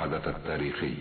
الحدث التاريخي.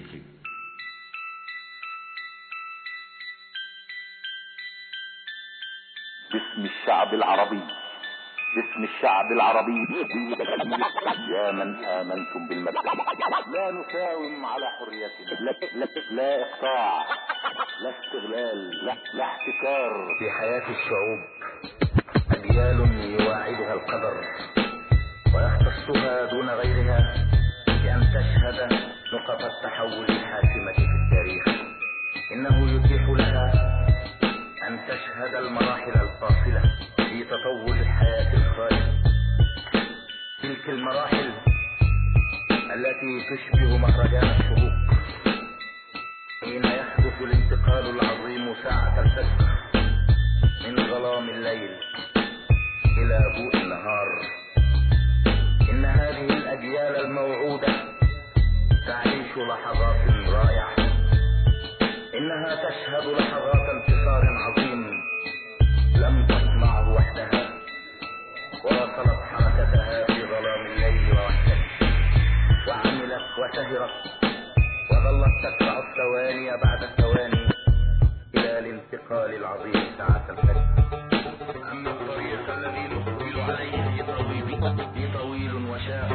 باسم الشعب العربي، باسم الشعب العربي، يا من آمنتم بالمبدأ، لا نساوم على حريتنا، لا إقطاع، لا استغلال، لا احتكار. في حياة الشعوب أجيال يواعدها القدر ويختصها دون غيرها بأن تشهد نقط التحول الحاسمة في التاريخ. إنه يتيح لها أن تشهد المراحل الفاصلة في تطور الحياة الخالدة، تلك المراحل التي تشبه مهرجان الشروق حين يحدث الانتقال العظيم ساعة الفجر من ظلام الليل إلى ضوء النهار. إن هذه الأجيال الموعودة تعيش لحظات رائعة، إنها تشهد لحظات انتصار عظيم لم تصنعه وحدها، واصلت حركتها في ظلام الليل ووحدته، وعملت وسهرت وظلت تتبع الثواني بعد الثواني إلى الانتقال العظيم ساعة الفجر. أما الطريق الذي نقبل عليه طويل وشاق.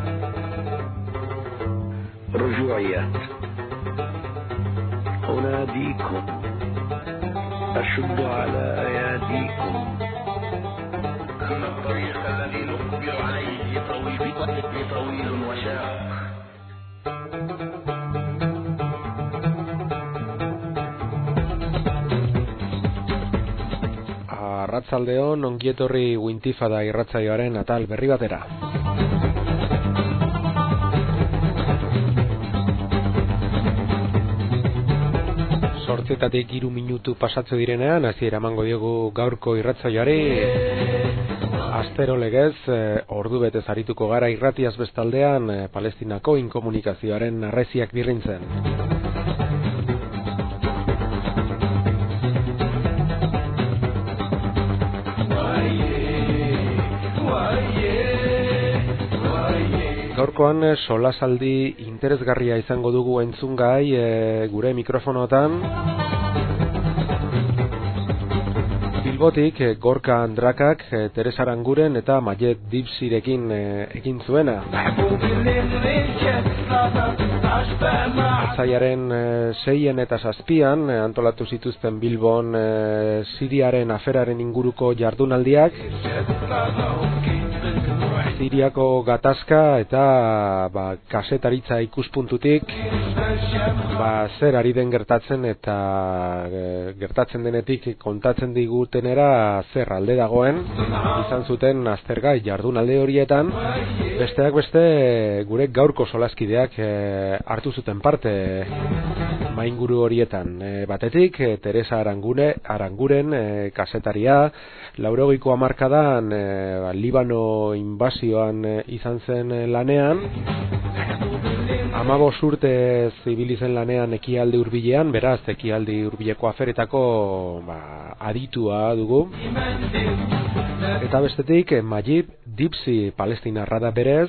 رجوعيات. أناديكم، أشد على أياديكم. أما الطريق الذي نقبل عليه طويل وشاق. Arratsaldeon, ongietorri Wintifada irratsaioaren atal berri batera. Zortzetatik 3 minutu pasatze direnean, hasiera emango diogu gaurko irratsaioari. Astero legez, ordu betez arituko gara irratiaz bestaldean Palestinako inkomunikazioaren arreziak birrintzen. Gaurkoan solasaldi interesgarria izango dugu entzungai gure mikrofonotan. Bilbotik Gorka Andrakak, Teresa Aranguren eta Mayet Dipsirekin egin zuena. Atzaiaren 6 eta 7 antolatu zituzten Bilbon Siriaren aferaren inguruko jardunaldiak. Siriako gatazka eta kasetaritza ikuspuntutik zer ari den gertatzen eta gertatzen denetik kontatzen digutenera zer alde dagoen izan zuten aztergai jardunalde horietan. Besteak beste gure gaurko solaskideak hartu zuten parte mainguru horietan. Batetik Teresa Aranguren kasetaria 80ko hamarkadan Libano inbasioan izan zen lanean. 15 urte ibili zen lanean Ekialde Hurbilean, beraz Ekialde Hurbileko aferetako aditua dugu. Eta bestetik Mayet Dipsi palestinarra da berez,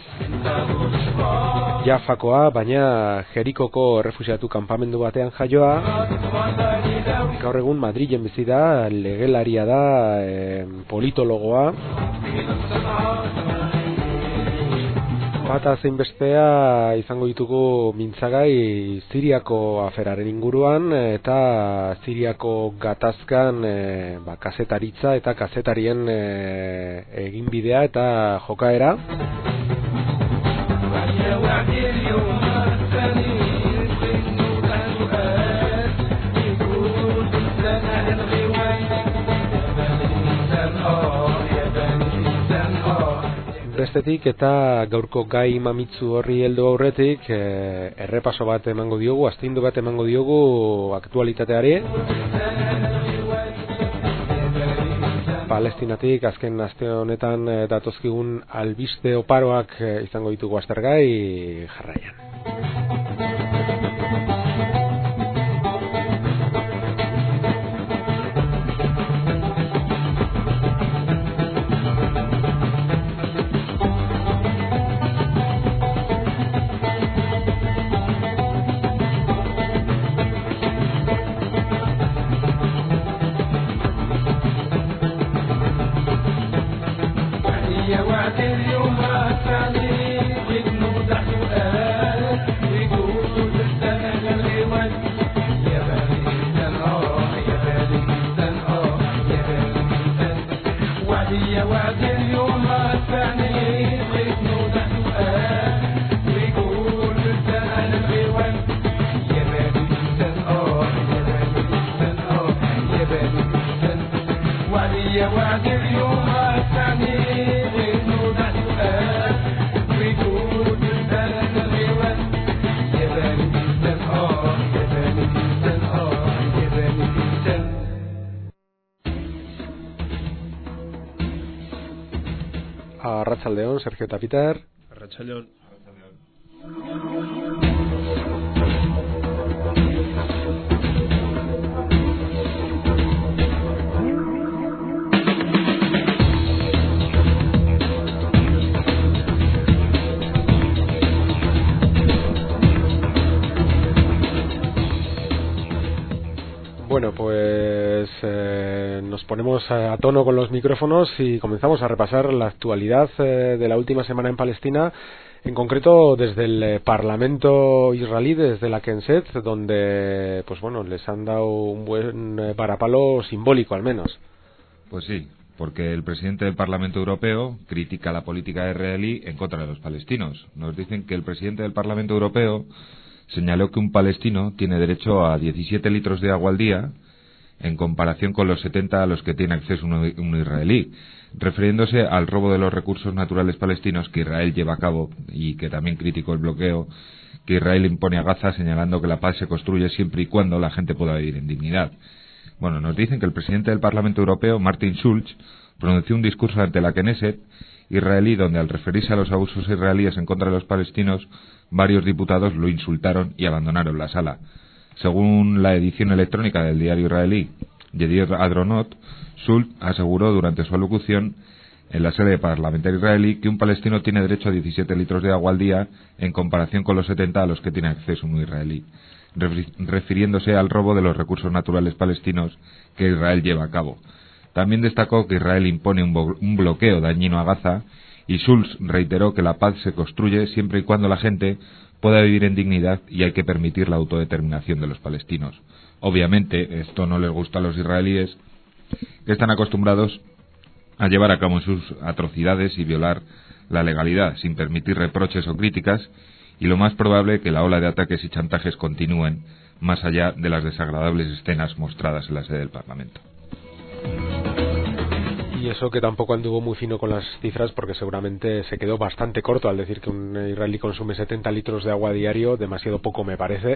Jafakoa, baina Jerikoko errefuxiatu kanpamendu batean jaioa. Gaur egun Madrilen bizi da, legelaria da, politologoa. Bata zein bestea izango ditugu mintzagai Siriako aferaren inguruan eta Siriako gatazkan kasetaritza eta kasetarien eginbidea eta jokaera. Bestetik eta gaurko gai mamitzu horri heldu aurretik errepaso bat emango diogu, astindu bat emango diogu aktualitateari. Palestinatik azken aste honetan datozkigun albiste oparoak izango ditugu aztergai jarraian. Arratsaldeon, Sergio eta Peter. Arratsaldeon. Bueno, pues nos ponemos a tono con los micrófonos y comenzamos a repasar la actualidad de la última semana en Palestina, en concreto desde el Parlamento israelí, desde la Knesset, donde pues bueno, les han dado un buen varapalo simbólico al menos. Pues sí, porque el presidente del Parlamento Europeo critica la política israelí en contra de los palestinos. Nos dicen que el presidente del Parlamento Europeo señaló que un palestino tiene derecho a 17 litros de agua al día en comparación con los 70 a los que tiene acceso un israelí, refiriéndose al robo de los recursos naturales palestinos que Israel lleva a cabo, y que también criticó el bloqueo que Israel impone a Gaza, señalando que la paz se construye siempre y cuando la gente pueda vivir en dignidad. Bueno, nos dicen que el presidente del Parlamento Europeo, Martin Schulz, pronunció un discurso ante la Knesset israelí donde, al referirse a los abusos israelíes en contra de los palestinos, varios diputados lo insultaron y abandonaron la sala. Según la edición electrónica del diario israelí Yediot Ahronot, Schulz aseguró durante su alocución en la sede parlamentaria israelí que un palestino tiene derecho a 17 litros de agua al día en comparación con los 70 a los que tiene acceso un israelí, refiriéndose al robo de los recursos naturales palestinos que Israel lleva a cabo. También destacó que Israel impone un bloqueo dañino a Gaza, y Schulz reiteró que la paz se construye siempre y cuando la gente pueda vivir en dignidad y hay que permitir la autodeterminación de los palestinos. Obviamente, esto no les gusta a los israelíes, que están acostumbrados a llevar a cabo sus atrocidades y violar la legalidad, sin permitir reproches o críticas, y lo más probable que la ola de ataques y chantajes continúen más allá de las desagradables escenas mostradas en la sede del Parlamento. Y eso que tampoco anduvo muy fino con las cifras, porque seguramente se quedó bastante corto al decir que un israelí consume 70 litros de agua diario. Demasiado poco me parece,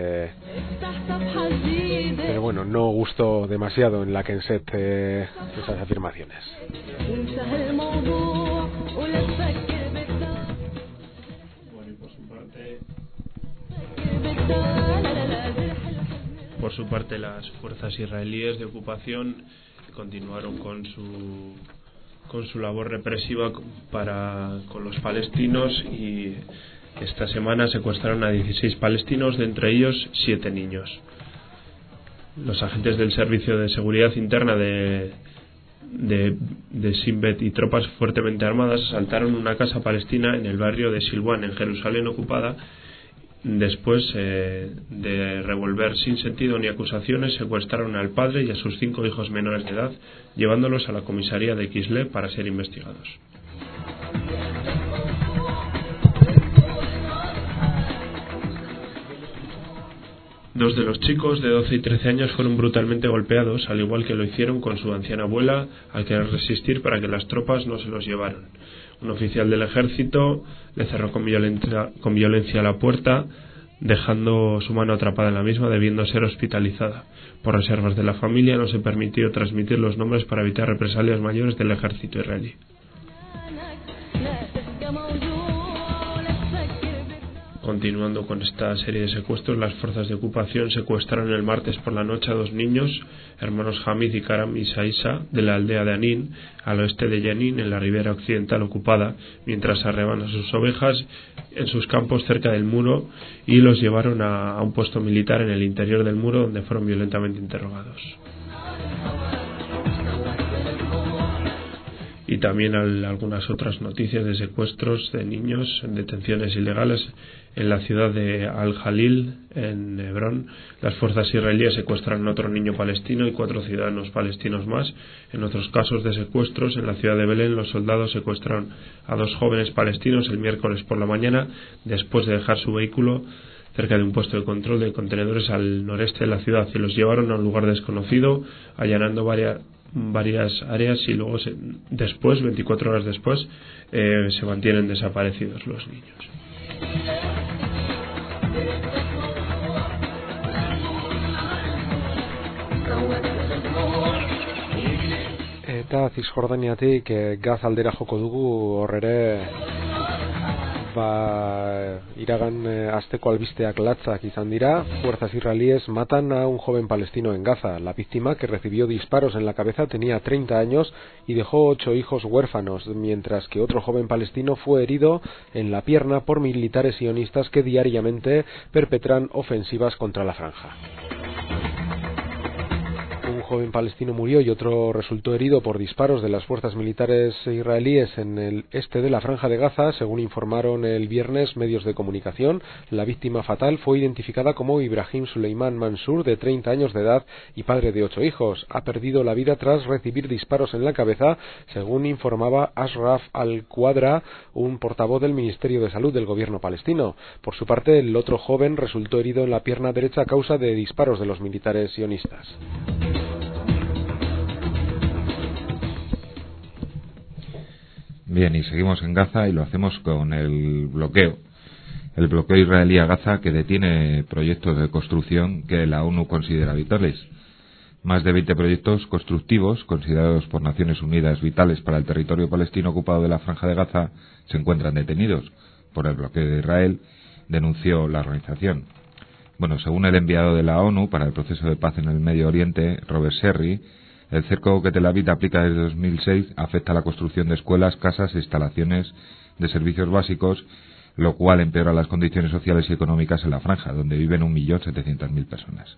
pero bueno, no gustó demasiado en la Knesset esas afirmaciones. Por su parte, las fuerzas israelíes de ocupación continuaron con su labor represiva con los palestinos, y esta semana secuestraron a 16 palestinos, de entre ellos 7 niños. Los agentes del Servicio de Seguridad Interna de Shin Bet y tropas fuertemente armadas asaltaron una casa palestina en el barrio de Silwan, en Jerusalén ocupada. Después de revolver sin sentido ni acusaciones, secuestraron al padre y a sus 5 hijos menores de edad, llevándolos a la comisaría de Kislev para ser investigados. Dos de los chicos de 12 y 13 años fueron brutalmente golpeados, al igual que lo hicieron con su anciana abuela, al querer resistir para que las tropas no se los llevaran. Un oficial del ejército le cerró con violencia la puerta, dejando su mano atrapada en la misma, debiendo ser hospitalizada. Por reservas de la familia no se permitió transmitir los nombres para evitar represalias mayores del ejército israelí. Continuando con esta serie de secuestros, las fuerzas de ocupación secuestraron el martes por la noche a 2 niños, hermanos Hamid y Karam Isaisa, de la aldea de Anin, al oeste de Jenin, en la ribera occidental ocupada, mientras arreaban a sus ovejas en sus campos cerca del muro, y los llevaron a un puesto militar en el interior del muro, donde fueron violentamente interrogados. Y también algunas otras noticias de secuestros de niños, detenciones ilegales en la ciudad de Al-Jalil, en Hebrón. Las fuerzas israelíes secuestraron a otro niño palestino y 4 ciudadanos palestinos más. En otros casos de secuestros, en la ciudad de Belén, los soldados secuestraron a 2 jóvenes palestinos el miércoles por la mañana, después de dejar su vehículo cerca de un puesto de control de contenedores al noreste de la ciudad, y los llevaron a un lugar desconocido, allanando varias áreas, y luego después, 24 horas después, se mantienen desaparecidos los niños. Eta Cisjordaniatik Gaza aldera joko dugu, hor ere iragan asteko albisteak latzak izan dira. Fuerzas israelíes matan a un joven palestino en Gaza. La víctima, que recibió disparos en la cabeza, tenía 30 años y dejó 8 hijos huérfanos, mientras que otro joven palestino fue herido en la pierna por militares sionistas que diariamente perpetran ofensivas contra la franja. Un joven palestino murió y otro resultó herido por disparos de las fuerzas militares israelíes en el este de la franja de Gaza, según informaron el viernes medios de comunicación. La víctima fatal fue identificada como Ibrahim Suleiman Mansur, de 30 años de edad y padre de 8 hijos. Ha perdido la vida tras recibir disparos en la cabeza, según informaba Ashraf al-Quadra, un portavoz del Ministerio de Salud del gobierno palestino. Por su parte, el otro joven resultó herido en la pierna derecha a causa de disparos de los militares sionistas. Bien, y seguimos en Gaza y lo hacemos con el bloqueo israelí a Gaza, que detiene proyectos de construcción que la ONU considera vitales. Más de 20 proyectos constructivos considerados por Naciones Unidas vitales para el territorio palestino ocupado de la Franja de Gaza se encuentran detenidos por el bloqueo de Israel, denunció la organización. Bueno, según el enviado de la ONU para el proceso de paz en el Medio Oriente, Robert Sherry, el cerco que Tel Aviv aplica desde 2006 afecta a la construcción de escuelas, casas e instalaciones de servicios básicos, lo cual empeora las condiciones sociales y económicas en la franja, donde viven 1.700.000 personas.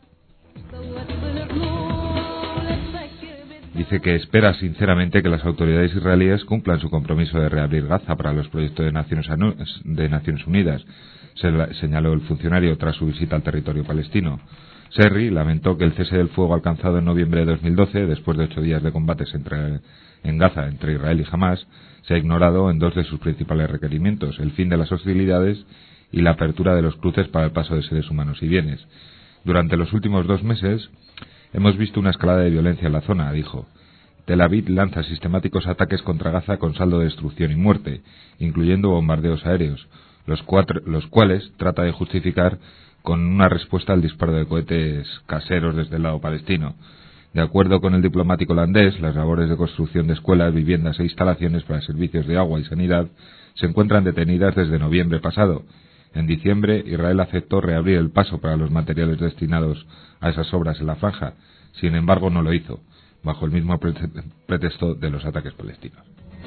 Dice que espera sinceramente que las autoridades israelíes cumplan su compromiso de reabrir Gaza para los proyectos de Naciones Unidas, señaló el funcionario tras su visita al territorio palestino. Serri lamentó que el cese del fuego alcanzado en noviembre de 2012, después de 8 días de combates en Gaza entre Israel y Hamás, se ha ignorado en 2 de sus principales requerimientos: el fin de las hostilidades y la apertura de los cruces para el paso de seres humanos y bienes. Durante los últimos 2 meses hemos visto una escalada de violencia en la zona, dijo. Tel Aviv lanza sistemáticos ataques contra Gaza con saldo de destrucción y muerte, incluyendo bombardeos aéreos, los cuales trata de justificar con una respuesta al disparo de cohetes caseros desde el lado palestino. De acuerdo con el diplomático holandés, las labores de construcción de escuelas, viviendas e instalaciones para servicios de agua y sanidad se encuentran detenidas desde noviembre pasado. En diciembre, Israel aceptó reabrir el paso para los materiales destinados a esas obras en la franja. Sin embargo, no lo hizo, bajo el mismo pretexto de los ataques palestinos.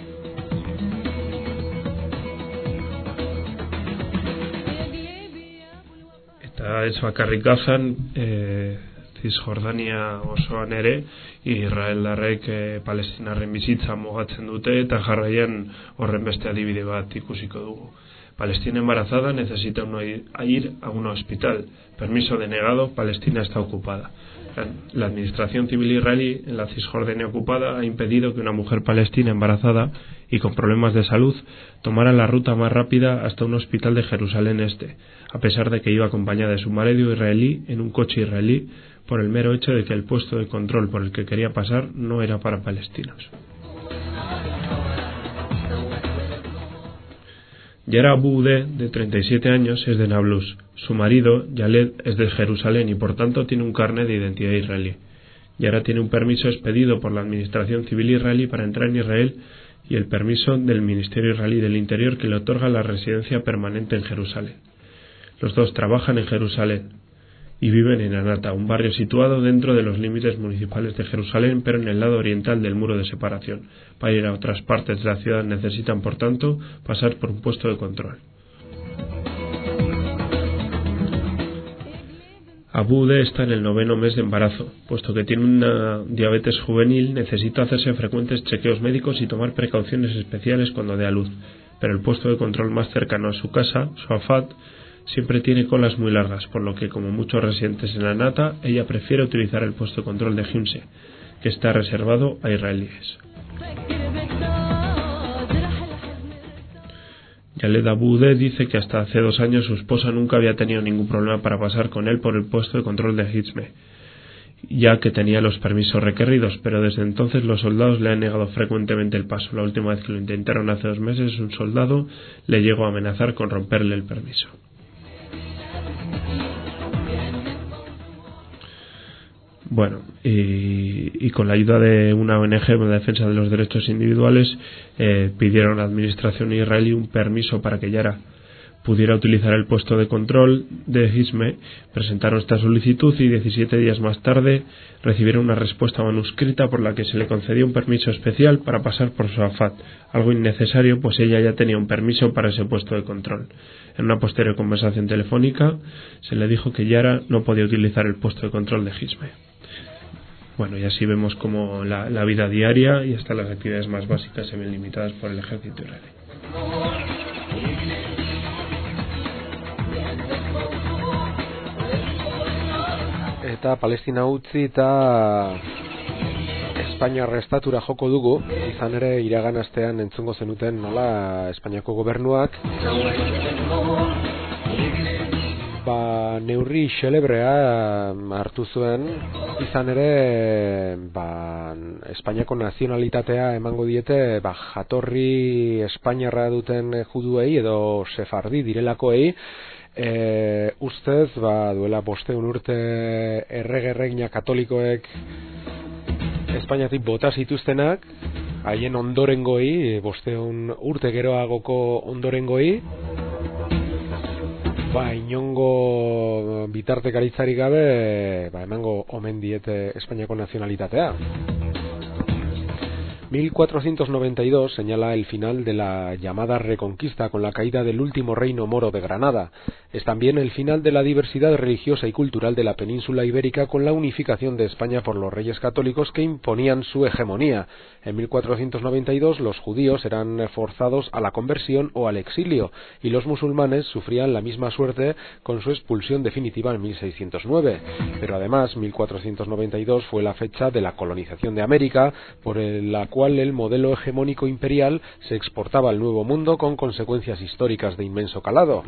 Eta ez bakarrik Gazan, Cisjordania osoan ere, Israeldarrek palestinarren bizitza mugatzen dute eta jarraian horren beste adibide bat ikusiko dugu. Palestina embarazada necesita ir a un hospital. Permiso denegado, Palestina está ocupada. La administración civil israelí en la Cisjordania ocupada ha impedido que una mujer palestina embarazada y con problemas de salud tomara la ruta más rápida hasta un hospital de Jerusalén Este, a pesar de que iba acompañada de su marido israelí en un coche israelí, por el mero hecho de que el puesto de control por el que quería pasar no era para palestinos. Yara Abu-Udeh, de 37 años, es de Nablus. Su marido, Yaled, es de Jerusalén y por tanto tiene un carnet de identidad israelí. Yara tiene un permiso expedido por la Administración Civil israelí para entrar en Israel y el permiso del Ministerio Israelí del Interior que le otorga la residencia permanente en Jerusalén. Los dos trabajan en Jerusalén y viven en Anata, un barrio situado dentro de los límites municipales de Jerusalén, pero en el lado oriental del muro de separación. Para ir a otras partes de la ciudad necesitan, por tanto, pasar por un puesto de control. Abu-Udeh está en el 9º mes de embarazo. Puesto que tiene una diabetes juvenil, necesita hacerse frecuentes chequeos médicos y tomar precauciones especiales cuando dé a luz. Pero el puesto de control más cercano a su casa, Shuafat, siempre tiene colas muy largas, por lo que, como muchos residentes en Anata, ella prefiere utilizar el puesto de control de Himse, que está reservado a israelíes. Yaled Abu-Udeh dice que hasta hace 2 años su esposa nunca había tenido ningún problema para pasar con él por el puesto de control de Himse, ya que tenía los permisos requeridos, pero desde entonces los soldados le han negado frecuentemente el paso. La última vez que lo intentaron hace 2 meses, un soldado le llegó a amenazar con romperle el permiso. Bueno, y con la ayuda de una ONG de defensa de los derechos individuales pidieron a la administración israelí un permiso para que Yara pudiera utilizar el puesto de control de Hisme. Presentaron esta solicitud y 17 días más tarde recibieron una respuesta manuscrita por la que se le concedió un permiso especial para pasar por Safat, algo innecesario pues ella ya tenía un permiso para ese puesto de control. En una posterior conversación telefónica se le dijo que Yara no podía utilizar el puesto de control de Hisme. Bueno, y así vemos como la vida diaria y hasta las actividades más básicas se ven limitadas por el ejército israelí. Eta Palestina utzi eta Espainiar estatura joko dugu, izan ere iragan astean entzungo zenuten nola Espainiako gobernuak neurri xelebrea hartu zuen, izan ere Espainiako nazionalitatea emango diete jatorri espainiarra duten juduei edo sefardi direlakoei. Ustez duela 500 urte errege-erregina katolikoek Espainiatik bota zituztenak, haien ondorengoi, 500 urte geroagoko ondorengoi, inongo bitartekaritzarik gabe emango omen diete Espainiako nazionalitatea. 1492 señala el final de la llamada Reconquista con la caída del último reino moro de Granada. Es también el final de la diversidad religiosa y cultural de la península ibérica con la unificación de España por los reyes católicos que imponían su hegemonía. En 1492 los judíos eran forzados a la conversión o al exilio y los musulmanes sufrían la misma suerte con su expulsión definitiva en 1609. Pero además 1492 fue la fecha de la colonización de América, por la cual el modelo hegemónico imperial se exportaba al Nuevo Mundo con consecuencias históricas de inmenso calado.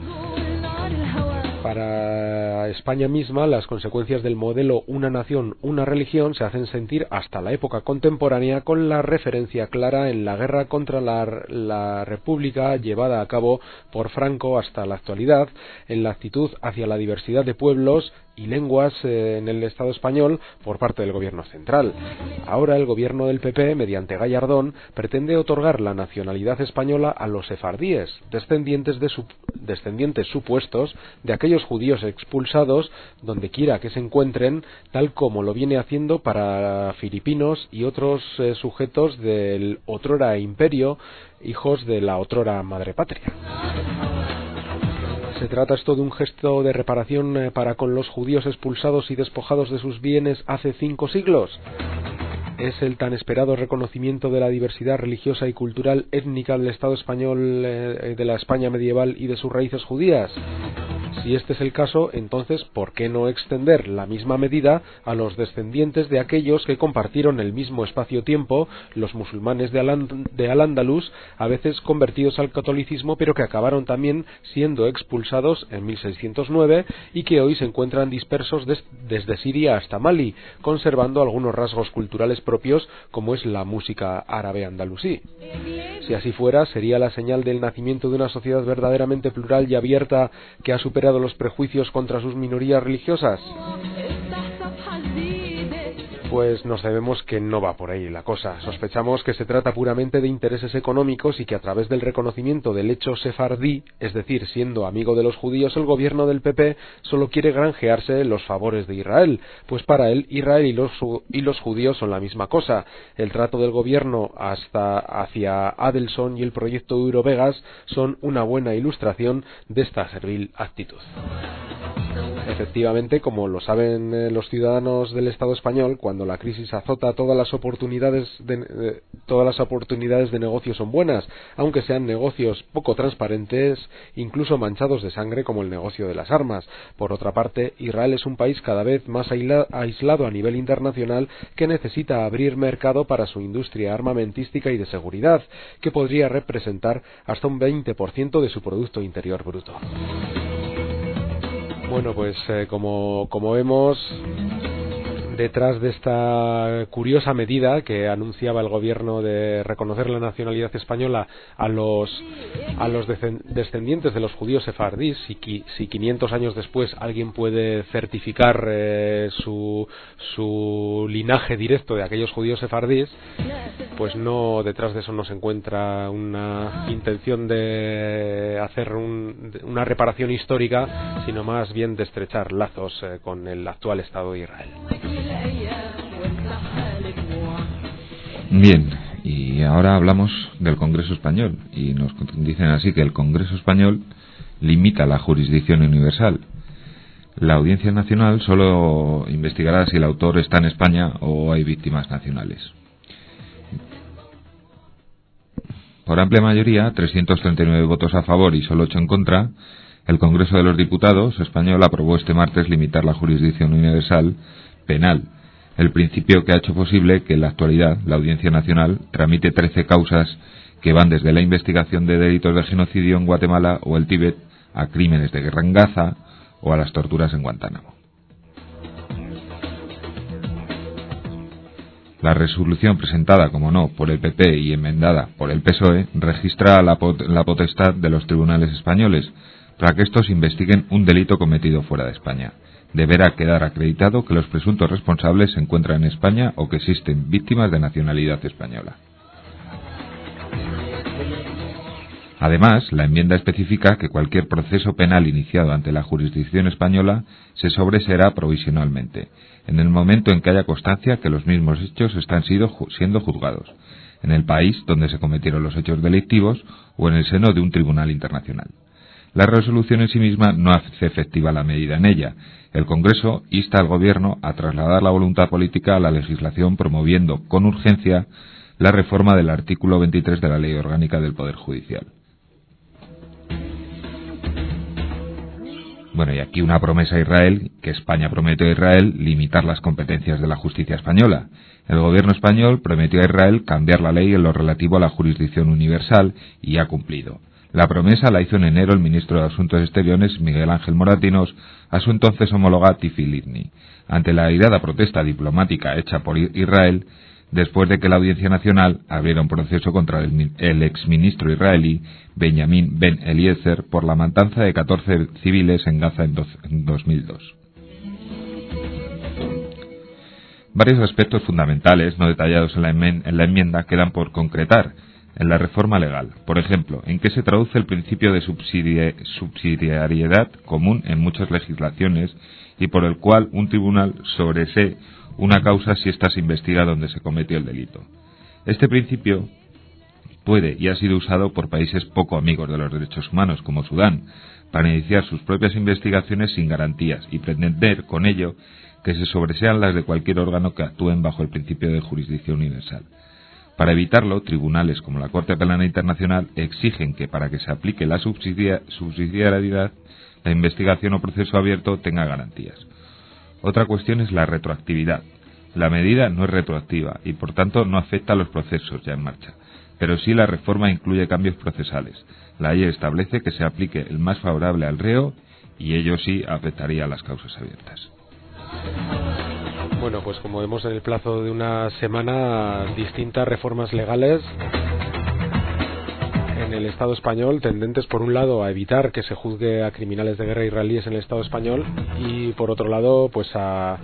Para España misma, las consecuencias del modelo una nación, una religión se hacen sentir hasta la época contemporánea, con la referencia clara en la guerra contra la República llevada a cabo por Franco hasta la actualidad, en la actitud hacia la diversidad de pueblos y lenguas en el Estado español por parte del gobierno central. Ahora el gobierno del PP, mediante Gallardón, pretende otorgar la nacionalidad española a los sefardíes, descendientes supuestos de aquellos judíos expulsados donde quiera que se encuentren, tal como lo viene haciendo para filipinos y otros sujetos del otrora imperio, hijos de la otrora madre patria. Se trata esto de un gesto de reparación para con los judíos expulsados y despojados de sus bienes hace 5 siglos. Es el tan esperado reconocimiento de la diversidad religiosa y cultural étnica del Estado español, de la España medieval y de sus raíces judías. Si este es el caso, entonces, ¿por qué no extender la misma medida a los descendientes de aquellos que compartieron el mismo espacio-tiempo, los musulmanes de Al-Ándalus, a veces convertidos al catolicismo, pero que acabaron también siendo expulsados en 1609 y que hoy se encuentran dispersos desde Siria hasta Mali, conservando algunos rasgos culturales propios, como es la música árabe andalusí? Si así fuera, sería la señal del nacimiento de una sociedad verdaderamente plural y abierta que ha superado los prejuicios contra sus minorías religiosas. Pues nos sabemos que no va por ahí la cosa. Sospechamos que se trata puramente de intereses económicos y que a través del reconocimiento del hecho sefardí, es decir, siendo amigo de los judíos, el gobierno del PP solo quiere granjearse los favores de Israel, pues para él Israel y los judíos son la misma cosa. El trato del gobierno hacia Adelson y el proyecto Eurovegas son una buena ilustración de esta servil actitud. Efectivamente, como lo saben los ciudadanos del Estado español, cuando la crisis azota, todas las oportunidades de negocio son buenas, aunque sean negocios poco transparentes, incluso manchados de sangre, como el negocio de las armas. Por otra parte, Israel es un país cada vez más aislado a nivel internacional, que necesita abrir mercado para su industria armamentística y de seguridad, que podría representar hasta un 20% de su Producto Interior Bruto. Bueno, pues como vemos, detrás de esta curiosa medida que anunciaba el gobierno de reconocer la nacionalidad española a los descendientes de los judíos sefardíes, si 500 años después alguien puede certificar su linaje directo de aquellos judíos sefardíes, pues no, detrás de eso no se encuentra una intención de hacer una reparación histórica, sino más bien de estrechar lazos con el actual Estado de Israel. Bien, y ahora hablamos del Congreso Español, y nos dicen así que el Congreso Español limita la jurisdicción universal. La Audiencia Nacional solo investigará si el autor está en España o hay víctimas nacionales. Por amplia mayoría, 339 votos a favor y solo 8 en contra, el Congreso de los Diputados español aprobó este martes limitar la jurisdicción universal penal, el principio que ha hecho posible que en la actualidad la Audiencia Nacional tramite 13 causas que van desde la investigación de delitos de genocidio en Guatemala o el Tíbet a crímenes de guerra en Gaza o a las torturas en Guantánamo. La resolución presentada, como no, por el PP y enmendada por el PSOE registra la potestad de los tribunales españoles para que estos investiguen un delito cometido fuera de España. Deberá quedar acreditado que los presuntos responsables se encuentran en España o que existen víctimas de nacionalidad española. Además, la enmienda especifica que cualquier proceso penal iniciado ante la jurisdicción española se sobreseerá provisionalmente, en el momento en que haya constancia que los mismos hechos están siendo juzgados, en el país donde se cometieron los hechos delictivos o en el seno de un tribunal internacional. La resolución en sí misma no hace efectiva la medida en ella. El Congreso insta al Gobierno a trasladar la voluntad política a la legislación, promoviendo con urgencia la reforma del artículo 23 de la Ley Orgánica del Poder Judicial. Bueno, y aquí una promesa a Israel, que España prometió a Israel limitar las competencias de la justicia española. El gobierno español prometió a Israel cambiar la ley en lo relativo a la jurisdicción universal y ha cumplido. La promesa la hizo en enero el ministro de Asuntos Exteriores, Miguel Ángel Moratinos, a su entonces homóloga Tzipi Livni, ante la airada protesta diplomática hecha por Israel después de que la Audiencia Nacional abriera un proceso contra el exministro israelí Benjamin Ben Eliezer por la matanza de 14 civiles en Gaza en 2002. Varios aspectos fundamentales no detallados en la enmienda quedan por concretar en la reforma legal. Por ejemplo, en qué se traduce el principio de subsidiariedad común en muchas legislaciones y por el cual un tribunal sobresee una causa si ésta se investiga donde se cometió el delito. Este principio puede y ha sido usado por países poco amigos de los derechos humanos, como Sudán, para iniciar sus propias investigaciones sin garantías y pretender con ello que se sobresean las de cualquier órgano que actúen bajo el principio de jurisdicción universal. Para evitarlo, tribunales como la Corte Penal Internacional exigen que para que se aplique la subsidiariedad, la investigación o proceso abierto tenga garantías. Otra cuestión es la retroactividad. La medida no es retroactiva y por tanto no afecta a los procesos ya en marcha, pero sí la reforma incluye cambios procesales. La ley establece que se aplique el más favorable al reo y ello sí afectaría a las causas abiertas. Bueno, pues como vemos en el plazo de una semana, distintas reformas legales en el Estado español, tendentes por un lado a evitar que se juzgue a criminales de guerra israelíes en el Estado español y por otro lado pues a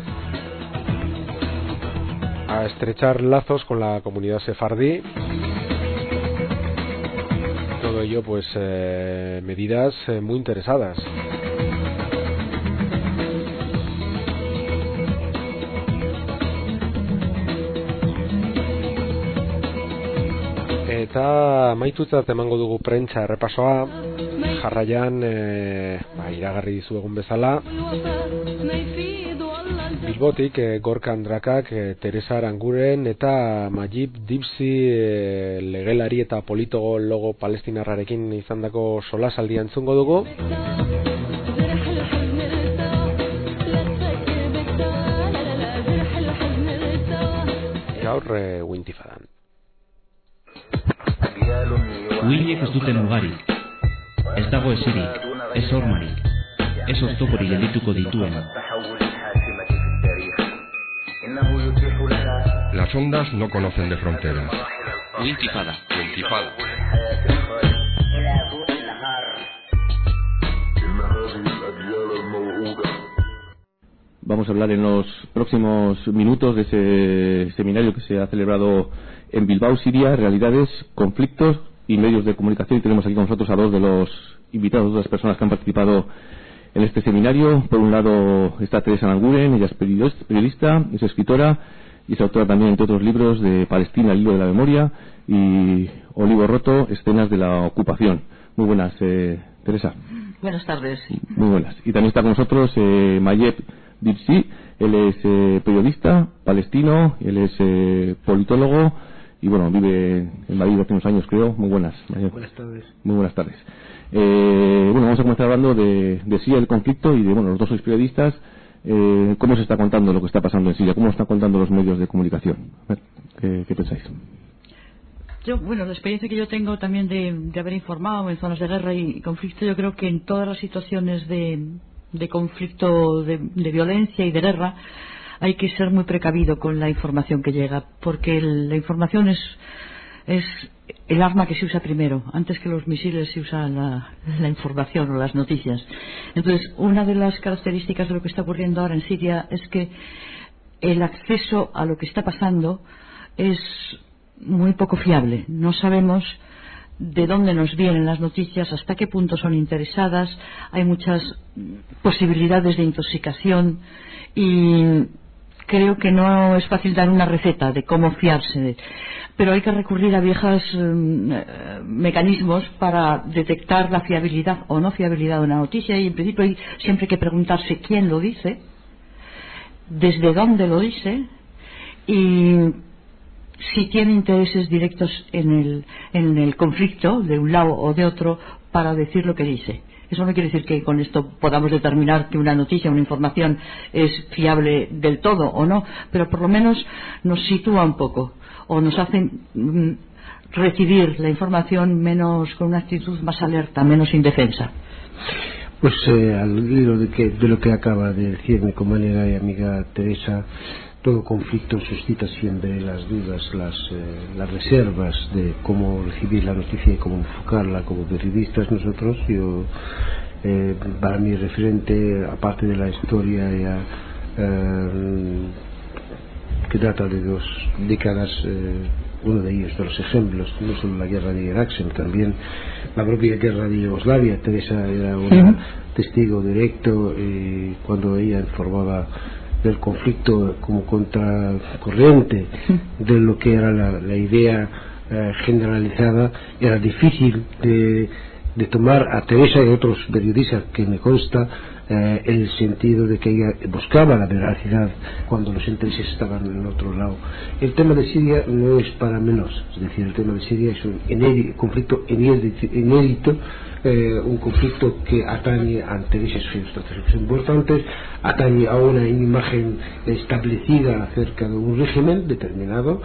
estrechar lazos con la comunidad sefardí. Todo ello pues medidas muy interesadas. Eta maitutzat emango dugu prentsa errepasoa, jarraian iragarri dizuegun bezala Bilbotik Gorka Andrakak, Teresa Aranguren eta Majib Dipsi legelari eta politologo palestinarrarekin izandako solasaldia entzungo dugu. Gaur Wintifadan. Uhinek ez duten mugarik, ez dago esirik, ez hormarik, ez oztoporik geldituko dituen. Las ondas no conocen de fronteras. Intifada. Intifada. Vamos a hablar en los próximos minutos de ese seminario que se ha celebrado en Bilbao, Siria, realidades, conflictos y medios de comunicación. Y tenemos aquí con nosotros a dos de los invitados, dos personas que han participado en este seminario. Por un lado está Teresa Aranguren, ella es periodista, es escritora y es autora también, entre otros libros, de Palestina, el hilo de la memoria, y Olivo Roto, escenas de la ocupación. Muy buenas, Teresa. Buenas tardes. Muy buenas. Y también está con nosotros Mayeb Dipsi, él es periodista palestino, él es politólogo y bueno, vive en Madrid hace unos años, creo. Muy buenas, Mayeb. Buenas tardes. Muy buenas tardes. Bueno, vamos a comenzar hablando de Siria, el conflicto, y de, bueno, los dos sois periodistas. ¿Cómo se está contando lo que está pasando en Siria? ¿Cómo están contando los medios de comunicación? A ver, ¿qué pensáis? Bueno, la experiencia que yo tengo también de haber informado en zonas de guerra y conflicto, yo creo que en todas las situaciones de conflicto, de violencia y de guerra, hay que ser muy precavido con la información que llega, porque la información es el arma que se usa primero. Antes que los misiles se usa la información o las noticias. Entonces, una de las características de lo que está ocurriendo ahora en Siria es que el acceso a lo que está pasando es muy poco fiable. No sabemos de dónde nos vienen las noticias, hasta qué punto son interesadas. Hay muchas posibilidades de intoxicación y creo que no es fácil dar una receta de cómo fiarse, pero hay que recurrir a viejos mecanismos para detectar la fiabilidad o no fiabilidad de una noticia, y en principio siempre hay que preguntarse quién lo dice, desde dónde lo dice y si tiene intereses directos en el conflicto de un lado o de otro para decir lo que dice. Eso no quiere decir que con esto podamos determinar que una noticia, una información es fiable del todo o no, pero por lo menos nos sitúa un poco o nos hace recibir la información menos, con una actitud más alerta, menos indefensa. Pues al hilo de lo que acaba de decir mi compañera y amiga Teresa, todo conflicto suscita siempre las dudas, las reservas de cómo recibir la noticia y cómo enfocarla como periodistas. Nosotros, para mi referente, aparte de la historia que data de 2 décadas, uno de ellos, de los ejemplos, no solo la guerra de Irak, sino también la propia guerra de Yugoslavia. Teresa era un testigo directo cuando ella informaba del conflicto como contracorriente de lo que era la idea generalizada. Era difícil de tomar a Teresa y a otros periodistas que me consta el sentido de que ella buscaba la veracidad cuando los intereses estaban en el otro lado. El tema de Siria no es para menos, es decir, el tema de Siria es un conflicto inédito, un conflicto que atañe a intereses geoestratégicos importantes, atañe a una imagen establecida acerca de un régimen determinado,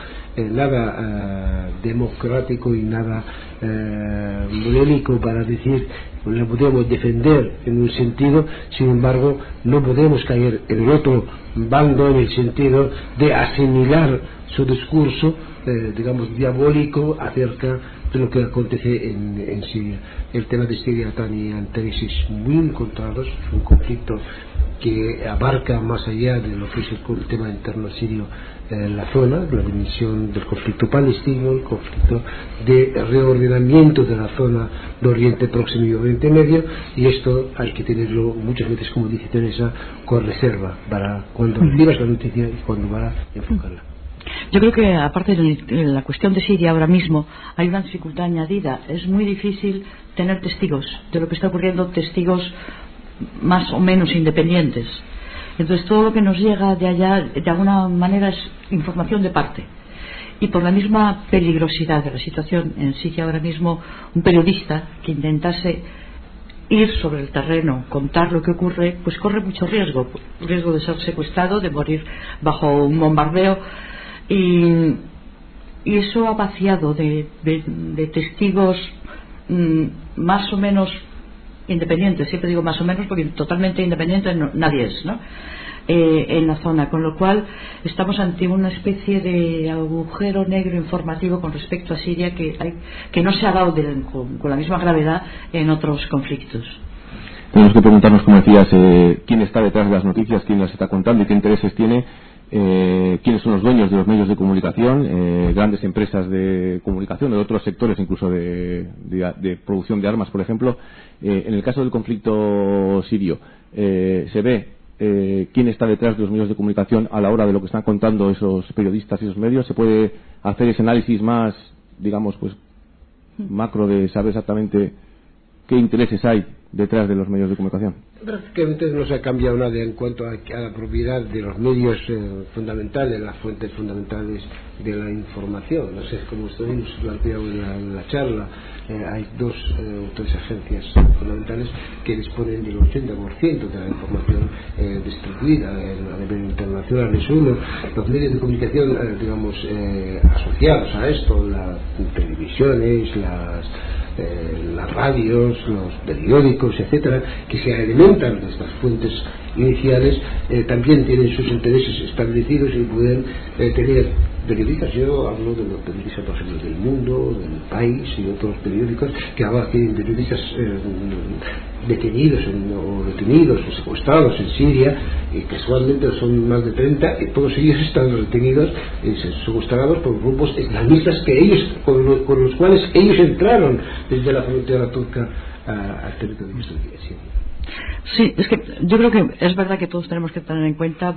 nada democrático y nada modélico para decir lo podemos defender en un sentido. Sin embargo, no podemos caer en el otro bando en el sentido de asimilar su discurso digamos diabólico acerca de lo que acontece en Siria. El tema de Siria atañe a intereses muy encontrados, es un conflicto que abarca más allá de lo que es el tema interno sirio en la zona, la dimensión del conflicto palestino, el conflicto de reordenamiento de la zona de Oriente Próximo y Oriente Medio, y esto hay que tenerlo muchas veces, como dice Teresa, con reserva para cuando recibas la noticia y cuando vas a enfocarla. Yo creo que aparte de la cuestión de Siria ahora mismo hay una dificultad añadida. Es muy difícil tener testigos de lo que está ocurriendo, testigos más o menos independientes. Entonces todo lo que nos llega de allá de alguna manera es información de parte, y por la misma peligrosidad de la situación en Siria ahora mismo, un periodista que intentase ir sobre el terreno, contar lo que ocurre, pues corre mucho riesgo de ser secuestrado, de morir bajo un bombardeo, y eso ha vaciado de testigos más o menos independientes. Siempre digo más o menos porque totalmente independiente nadie es, ¿no? en la zona, con lo cual estamos ante una especie de agujero negro informativo con respecto a Siria que no se ha dado con la misma gravedad en otros conflictos. Tenemos que preguntarnos, como decías, quién está detrás de las noticias, quién las está contando y qué intereses tiene, quiénes son los dueños de los medios de comunicación, grandes empresas de comunicación, de otros sectores, incluso de producción de armas, por ejemplo. En el caso del conflicto sirio, se ve quién está detrás de los medios de comunicación a la hora de lo que están contando esos periodistas y esos medios. Se puede hacer ese análisis más, digamos, pues macro, de saber exactamente qué intereses hay detrás de los medios de comunicación. Prácticamente no se ha cambiado nada en cuanto a la propiedad de los medios fundamentales, las fuentes fundamentales de la información. No sé, como estuvimos planteado en la charla, hay tres agencias fundamentales que disponen del 80% de la información distribuida a nivel internacional. Es uno, los medios de comunicación, digamos, asociados a esto, las televisiones, las radios, los periódicos, etcétera, que se alimentan de estas fuentes iniciales, también tienen sus intereses establecidos y pueden tener periodistas. Yo hablo de los periodistas, por ejemplo, del Mundo, del País y otros periódicos que ahora tienen periodistas detenidos o secuestrados en Siria, y casualmente son más de 30, y todos ellos están retenidos y secuestrados por grupos islamistas con los cuales ellos entraron desde la frontera turca al territorio de Siria. Sí, es que yo creo que es verdad que todos tenemos que tener en cuenta,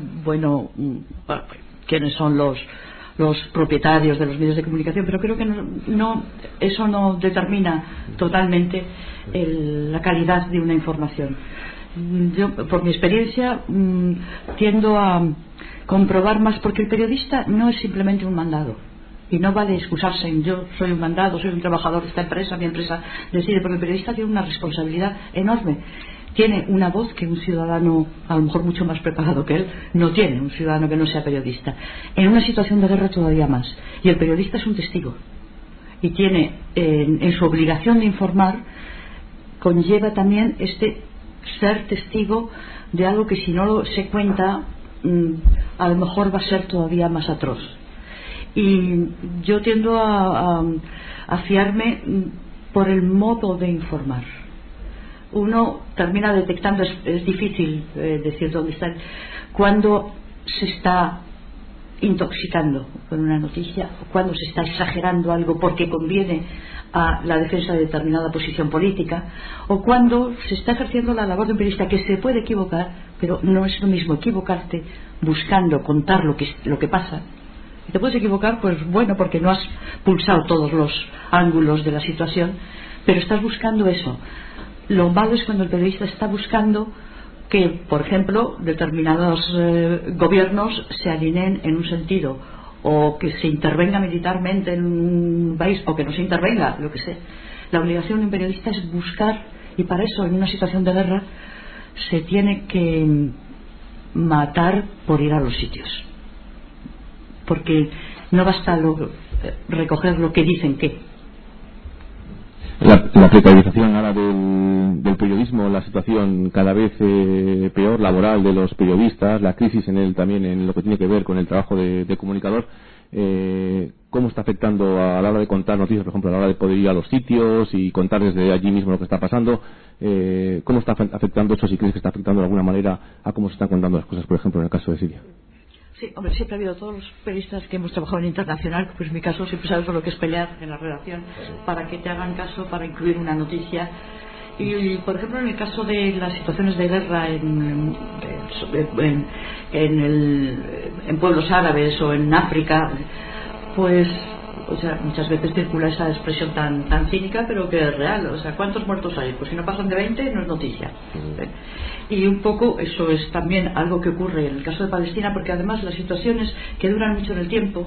quiénes son los propietarios de los medios de comunicación, pero creo que eso no determina totalmente la calidad de una información. Yo, por mi experiencia, tiendo a comprobar más, porque el periodista no es simplemente un mandado. Y no vale excusarse en yo soy un mandado, soy un trabajador de esta empresa, mi empresa decide, porque el periodista tiene una responsabilidad enorme. Tiene una voz que un ciudadano, a lo mejor mucho más preparado que él, no tiene, un ciudadano que no sea periodista. En una situación de guerra todavía más. Y el periodista es un testigo. Y tiene, en su obligación de informar, conlleva también ser testigo de algo que si no se cuenta, a lo mejor va a ser todavía más atroz. Y yo tiendo a fiarme por el modo de informar. Uno termina detectando, es difícil decir dónde está, cuando se está intoxicando con una noticia, o cuando se está exagerando algo porque conviene a la defensa de determinada posición política, o cuando se está ejerciendo la labor de un periodista, que se puede equivocar, pero no es lo mismo equivocarte buscando contar lo que pasa. Y te puedes equivocar, pues bueno, porque no has pulsado todos los ángulos de la situación, pero estás buscando eso. Lo malo es cuando el periodista está buscando que, por ejemplo, determinados gobiernos se alineen en un sentido, o que se intervenga militarmente en un país, o que no se intervenga, lo que sea. La obligación de un periodista es buscar, y para eso, en una situación de guerra, se tiene que matar por ir a los sitios, porque no basta recoger lo que dicen que. La precarización ahora del periodismo, la situación cada vez peor laboral de los periodistas, la crisis también en lo que tiene que ver con el trabajo de comunicador, ¿cómo está afectando a la hora de contar noticias, por ejemplo, a la hora de poder ir a los sitios y contar desde allí mismo lo que está pasando? ¿Cómo está afectando eso, si crees que está afectando de alguna manera a cómo se están contando las cosas, por ejemplo, en el caso de Siria? Sí, hombre, siempre ha habido todos los periodistas que hemos trabajado en internacional, pues en mi caso siempre sabes por lo que es pelear en la redacción para que te hagan caso, para incluir una noticia. Y por ejemplo, en el caso de las situaciones de guerra en pueblos árabes o en África, pues muchas veces circula esa expresión tan cínica, pero que es real. O sea, ¿cuántos muertos hay? Pues si no pasan de 20 no es noticia. Y un poco eso es también algo que ocurre en el caso de Palestina, porque además las situaciones que duran mucho en el tiempo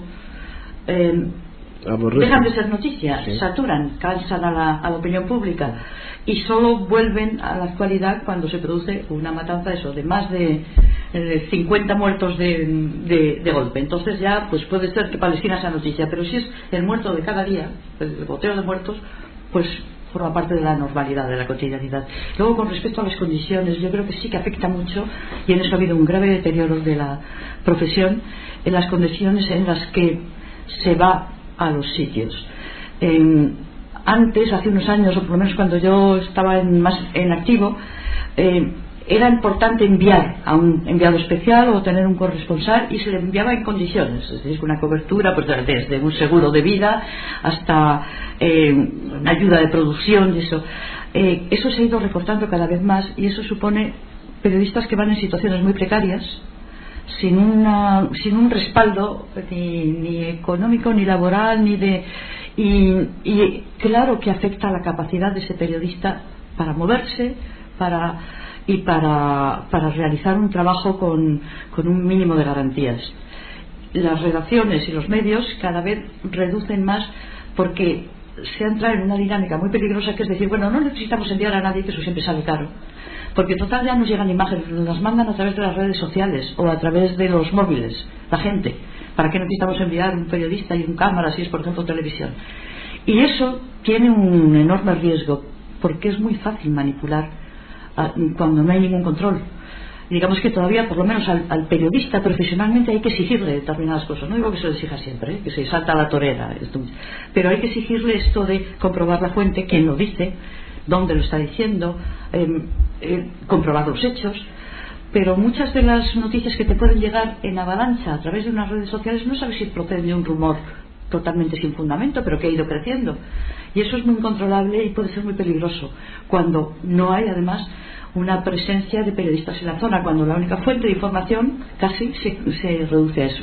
dejan de ser noticias, sí. Saturan, cansan a la opinión pública, y solo vuelven a la actualidad cuando se produce una matanza de más de 50 muertos de golpe. Entonces ya pues puede ser que Palestina sea noticia, pero si es el muerto de cada día, el boteo de muertos, pues forma parte de la normalidad, de la cotidianidad. Luego, con respecto a las condiciones, yo creo que sí que afecta mucho, y en eso ha habido un grave deterioro de la profesión, en las condiciones en las que se va a los sitios. Antes, hace unos años, o por lo menos cuando yo estaba más en activo, era importante enviar a un enviado especial o tener un corresponsal, y se le enviaba en condiciones, es decir, con una cobertura pues desde un seguro de vida hasta una ayuda de producción, y eso se ha ido recortando cada vez más, y eso supone periodistas que van en situaciones muy precarias, sin un respaldo ni económico, ni laboral, y claro que afecta a la capacidad de ese periodista para moverse, para realizar un trabajo con un mínimo de garantías. Las redacciones y los medios cada vez reducen más, porque se entra en una dinámica muy peligrosa, que es decir, bueno, no necesitamos enviar a nadie, que eso siempre sale caro, porque total ya nos llegan imágenes, nos las mandan a través de las redes sociales o a través de los móviles, la gente. ¿Para qué necesitamos enviar un periodista y un cámara si es, por ejemplo, televisión? Y eso tiene un enorme riesgo, porque es muy fácil manipular cuando no hay ningún control. Digamos que todavía, por lo menos al periodista profesionalmente, hay que exigirle determinadas cosas. No digo que se lo exija siempre, que se salta a la torera, pero hay que exigirle esto de comprobar la fuente, quién lo dice, dónde lo está diciendo, comprobar los hechos. Pero muchas de las noticias que te pueden llegar en avalancha a través de unas redes sociales, no sabes si procede de un rumor totalmente sin fundamento, pero que ha ido creciendo, y eso es muy incontrolable y puede ser muy peligroso cuando no hay además una presencia de periodistas en la zona, cuando la única fuente de información casi se reduce a eso.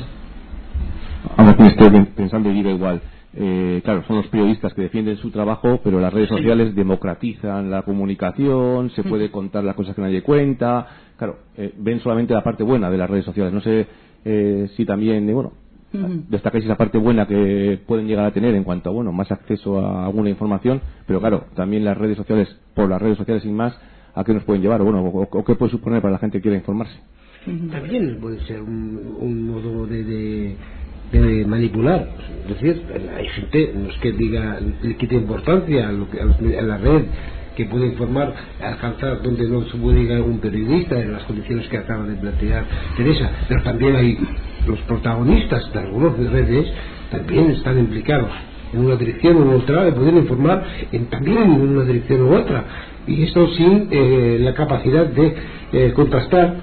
Ahora que estoy pensando y digo igual, claro, son los periodistas que defienden su trabajo, pero las redes sociales democratizan la comunicación, se puede contar las cosas que nadie cuenta. Claro, ven solamente la parte buena de las redes sociales. No sé si también, destacáis esa parte buena que pueden llegar a tener en cuanto a más acceso a alguna información, pero claro, también las redes sociales, por las redes sociales sin más, ¿a qué nos pueden llevar? O qué puede suponer para la gente que quiere informarse. También puede ser un modo de manipular. Es decir, hay gente, no es que le quite importancia a la red, que puede informar, alcanzar donde no se puede llegar un periodista en las condiciones que acaba de plantear Teresa, pero también hay los protagonistas de algunas redes también están implicados en una dirección u otra, de poder informar también en una dirección u otra, y esto sin la capacidad de contrastar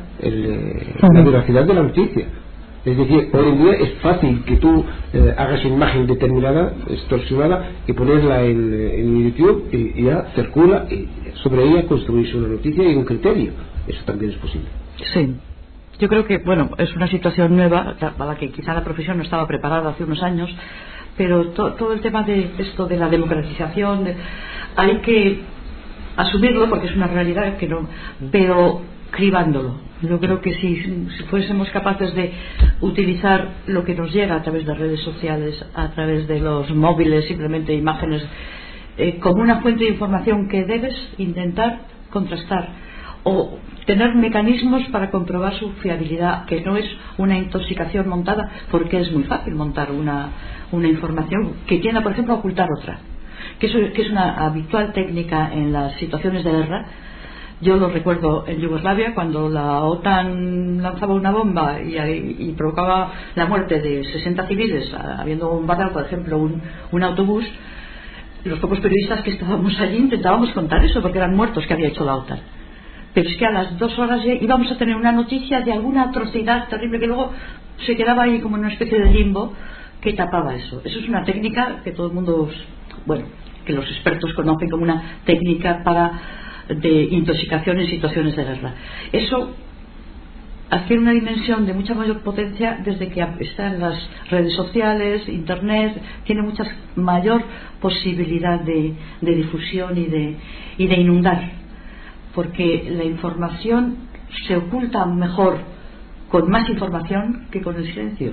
la veracidad de la noticia. Es decir, hoy en día es fácil que tú hagas una imagen determinada, extorsionada, y ponerla en YouTube y ya circula, y sobre ella construirse una noticia y un criterio. Eso también es posible. Sí. Yo creo que, es una situación nueva para la que quizá la profesión no estaba preparada hace unos años, pero todo el tema de esto de la democratización hay que asumirlo, porque es una realidad que no, pero cribándolo. Yo creo que si fuésemos capaces de utilizar lo que nos llega a través de redes sociales, a través de los móviles, simplemente imágenes, como una fuente de información que debes intentar contrastar o tener mecanismos para comprobar su fiabilidad, que no es una intoxicación montada, porque es muy fácil montar una información que tienda, por ejemplo, a ocultar otra, que es una habitual técnica en las situaciones de guerra. Yo lo recuerdo en Yugoslavia, cuando la OTAN lanzaba una bomba y provocaba la muerte de 60 civiles, habiendo bombardeado, por ejemplo, un autobús. Los pocos periodistas que estábamos allí intentábamos contar eso, porque eran muertos que había hecho la OTAN. Pero es que a las 2 horas ya íbamos a tener una noticia de alguna atrocidad terrible que luego se quedaba ahí como en una especie de limbo que tapaba eso. Eso es una técnica que todo el mundo, que los expertos conocen como una técnica de intoxicación en situaciones de guerra. Eso adquiere una dimensión de mucha mayor potencia desde que están las redes sociales, internet, tiene mucha mayor posibilidad de difusión y de inundar, porque la información se oculta mejor con más información que con el silencio.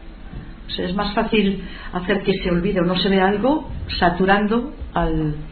O sea, es más fácil hacer que se olvide o no se vea algo saturando a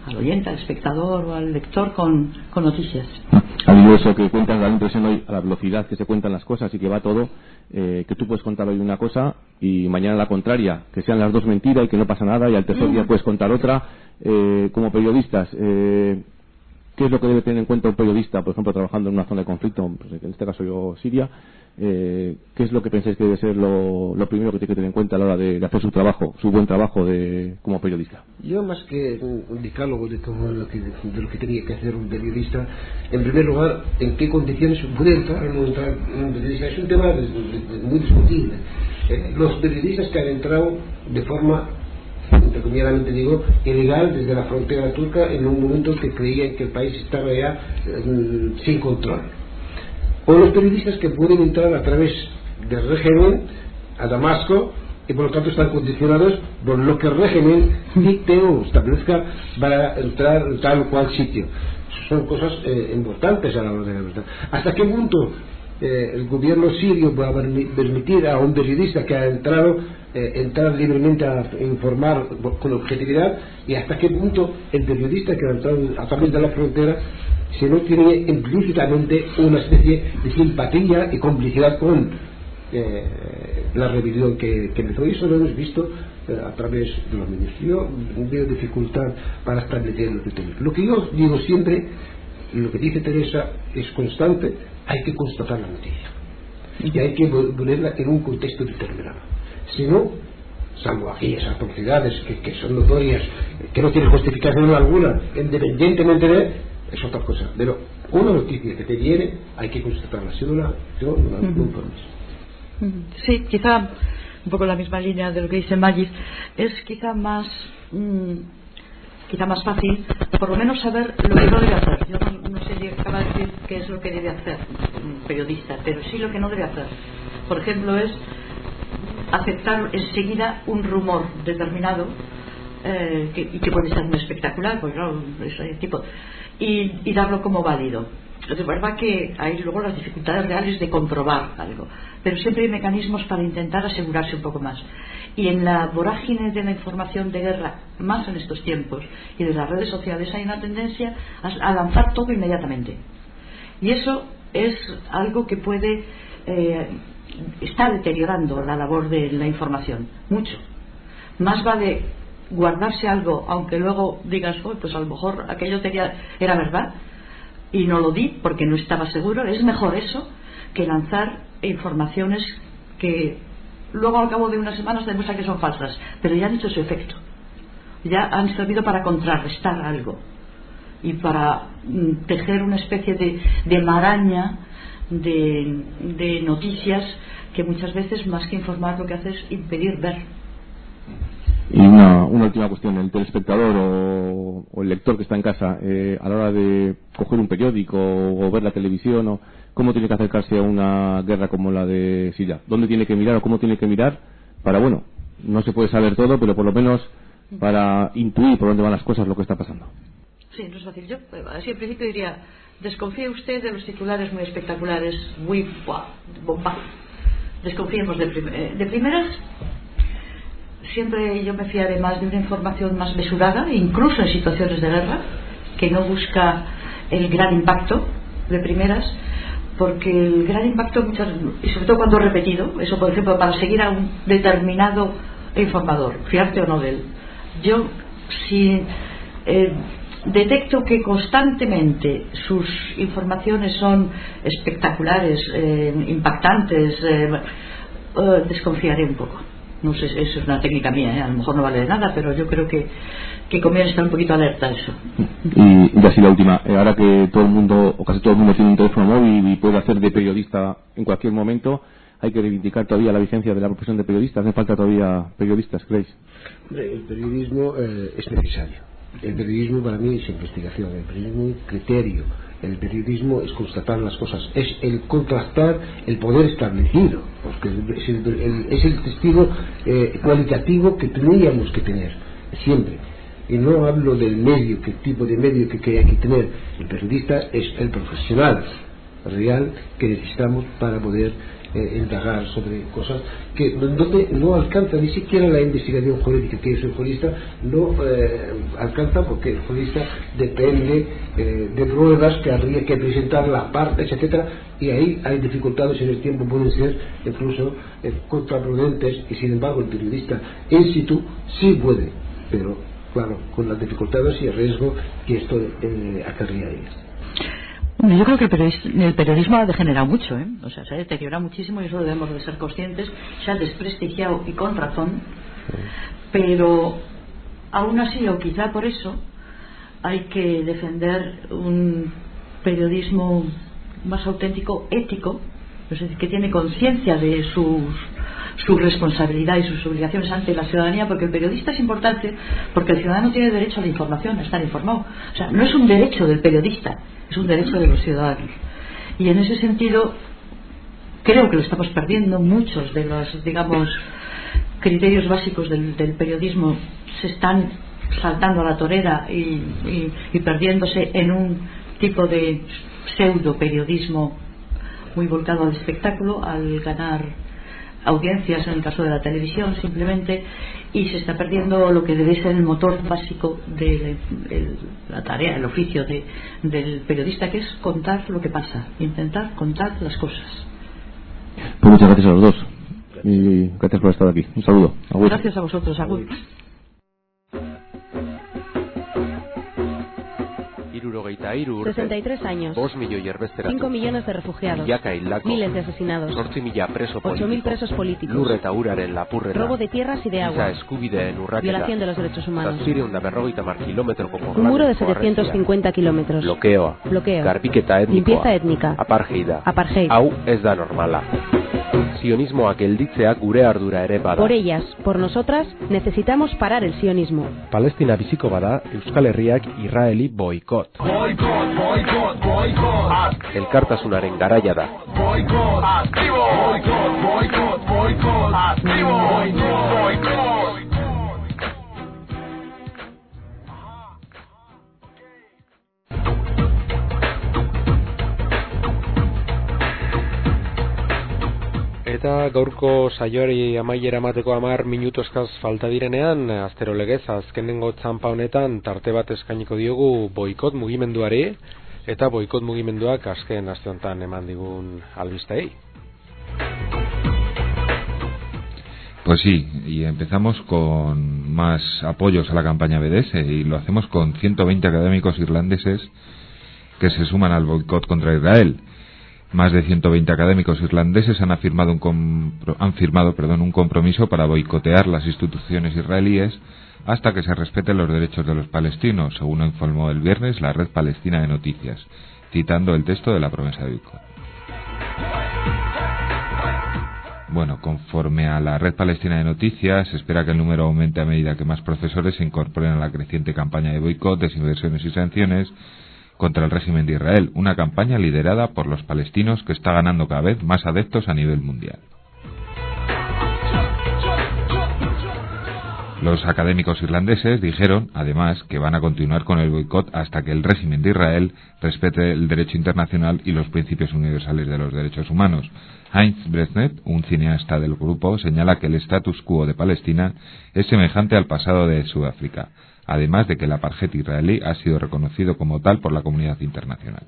oyente, al espectador o al lector con noticias. Ha habido eso que cuentan, da la impresión hoy a la velocidad que se cuentan las cosas y que va todo, que tú puedes contar hoy una cosa y mañana la contraria, que sean las dos mentiras y que no pasa nada, y al tercer día puedes contar otra. Como periodistas, ¿qué es lo que debe tener en cuenta un periodista, por ejemplo, trabajando en una zona de conflicto, pues en este caso yo Siria? ¿Qué es lo que pensáis que debe ser lo primero que tiene que tener en cuenta a la hora de hacer su trabajo, su buen trabajo como periodista? Yo, más que un decálogo de todo lo que tenía que hacer un periodista, en primer lugar, en qué condiciones puede entrar o no entrar un periodista, es un tema muy discutible. Los periodistas que han entrado de forma, entrecomilladamente digo, ilegal desde la frontera turca en un momento que creían que el país estaba ya sin control, o los periodistas que pueden entrar a través del régimen a Damasco y por lo tanto están condicionados por lo que el régimen dicte o establezca para entrar en tal o cual sitio. Son cosas importantes a la hora de la verdad. ¿Hasta qué punto el gobierno sirio va a permitir a un periodista que ha entrado entrar libremente a informar con objetividad, y hasta qué punto el periodista que ha entrado a través de la frontera si no tiene implícitamente una especie de simpatía y complicidad con la rebelión que empezó? Y eso lo hemos visto a través de los medios. Yo veo dificultad para establecer los criterios. Lo que yo digo siempre, y lo que dice Teresa es constante: hay que constatar la noticia y hay que ponerla en un contexto determinado. Si no, salvo aquellas atrocidades que son notorias, que no tienen justificación alguna, independientemente de, es otra cosa. Pero una noticia que te viene hay que constatarla. Si no la informes. Sí, quizá un poco la misma línea de lo que dice Magis. Es quizá más fácil, por lo menos, saber lo que no debe hacer. Yo no sé si acaba de decir qué es lo que debe hacer un periodista, pero sí lo que no debe hacer. Por ejemplo, es aceptar enseguida un rumor determinado que puede ser muy espectacular, pues claro, ese tipo, y darlo como válido. Es verdad que hay luego las dificultades reales de comprobar algo, pero siempre hay mecanismos para intentar asegurarse un poco más. Y en la vorágine de la información de guerra, más en estos tiempos, y de las redes sociales, hay una tendencia a lanzar todo inmediatamente, y eso es algo que puede está deteriorando la labor de la información mucho. Más vale guardarse algo, aunque luego digas, pues a lo mejor aquello era verdad y no lo di porque no estaba seguro. Es mejor eso que lanzar informaciones que luego al cabo de unas semanas demuestra que son falsas, pero ya han hecho su efecto, ya han servido para contrarrestar algo y para tejer una especie de maraña de noticias que muchas veces, más que informar, lo que hace es impedir ver. Y una última cuestión: el telespectador o el lector que está en casa, a la hora de coger un periódico o ver la televisión, ¿cómo tiene que acercarse a una guerra como la de Siria? ¿Dónde tiene que mirar o cómo tiene que mirar para, bueno, no se puede saber todo, pero por lo menos para intuir por dónde van las cosas, lo que está pasando? Sí, no es fácil. Yo así en principio diría: desconfíe usted de los titulares muy espectaculares, muy bomba. Desconfiemos de primeras. Siempre yo me fiaré más de una información más mesurada, incluso en situaciones de guerra, que no busca el gran impacto de primeras, porque el gran impacto y sobre todo cuando repetido, eso por ejemplo para seguir a un determinado informador, fiarte o no de él. Yo si detecto que constantemente sus informaciones son espectaculares, impactantes, desconfiaré un poco. No sé, eso es una técnica mía, a lo mejor no vale de nada, pero yo creo que conviene estar un poquito alerta a eso. Y así la última: ahora que todo el mundo, o casi todo el mundo, tiene un teléfono móvil y puede hacer de periodista en cualquier momento, ¿hay que reivindicar todavía la vigencia de la profesión de periodista? ¿Hacen falta todavía periodistas, creéis? El periodismo es necesario. El periodismo para mí es investigación, el periodismo es criterio, el periodismo es constatar las cosas, es el contrastar el poder establecido, porque es el testigo cualitativo que teníamos que tener siempre. Y no hablo del medio, qué tipo de medio que hay que tener. El periodista es el profesional real que necesitamos para poder indagar sobre cosas que donde no alcanza ni siquiera la investigación jurídica, que es el jurista no alcanza, porque el jurista depende de pruebas que habría que presentar las partes, etcétera, y ahí hay dificultades en el tiempo, pueden ser incluso contraproducentes, y sin embargo el periodista in situ sí puede, pero claro, con las dificultades y el riesgo que esto acarrea ahí. Yo creo que el periodismo ha degenerado mucho, o sea, se ha deteriorado muchísimo y eso debemos de ser conscientes. Se ha desprestigiado y con razón, pero aún así, o quizá por eso, hay que defender un periodismo más auténtico, ético, es decir, que tiene conciencia de su responsabilidad y sus obligaciones ante la ciudadanía, porque el periodista es importante, porque el ciudadano tiene derecho a la información, a estar informado. O sea, no es un derecho del periodista, es un derecho de los ciudadanos. Y en ese sentido creo que lo estamos perdiendo. Muchos de los, digamos, criterios básicos del periodismo se están saltando a la torera y perdiéndose en un tipo de pseudo periodismo muy volcado al espectáculo, al ganar audiencias en el caso de la televisión simplemente, y se está perdiendo lo que debe ser el motor básico de la tarea, el oficio del periodista, que es contar lo que pasa, intentar contar las cosas. Pues muchas gracias a los dos y gracias por estar aquí. Un saludo. Agur. Gracias a vosotros. Agur. 63 años. 5 millones de refugiados. Miles de asesinados. 8.000 presos políticos. Robo de tierras y de agua. Violación de los derechos humanos. Un muro de 750 kilómetros. Bloqueo. Limpieza étnica. Apartheid. Por ellas, por nosotras, necesitamos parar el sionismo. Palestina biziko bada, Euskal Herriak Israeli boikot. Elkartasunaren garaia da. Eta gaurko saioari amaiera emateko 10 minutu eskaz falta direnean, astero legez azkenengo txanpa honetan tarte bat eskainiko diogu boikot mugimenduari, eta boikot mugimenduak azken aste honetan eman digun albistei. Pues sí, y empezamos con más apoyos a la campaña BDS y lo hacemos con 120 académicos irlandeses que se suman al boicot contra Israel. Más de 120 académicos irlandeses han firmado un compromiso para boicotear las instituciones israelíes hasta que se respeten los derechos de los palestinos, según informó el viernes la Red Palestina de Noticias, citando el texto de la promesa de boicot. Bueno, conforme a la Red Palestina de Noticias, se espera que el número aumente a medida que más profesores se incorporen a la creciente campaña de boicot, desinversiones y sanciones contra el régimen de Israel, una campaña liderada por los palestinos que está ganando cada vez más adeptos a nivel mundial. Los académicos irlandeses dijeron, además, que van a continuar con el boicot hasta que el régimen de Israel respete el derecho internacional y los principios universales de los derechos humanos. Heinz Brezhnev, un cineasta del grupo, señala que el status quo de Palestina es semejante al pasado de Sudáfrica, además de que el apartheid israelí ha sido reconocido como tal por la comunidad internacional.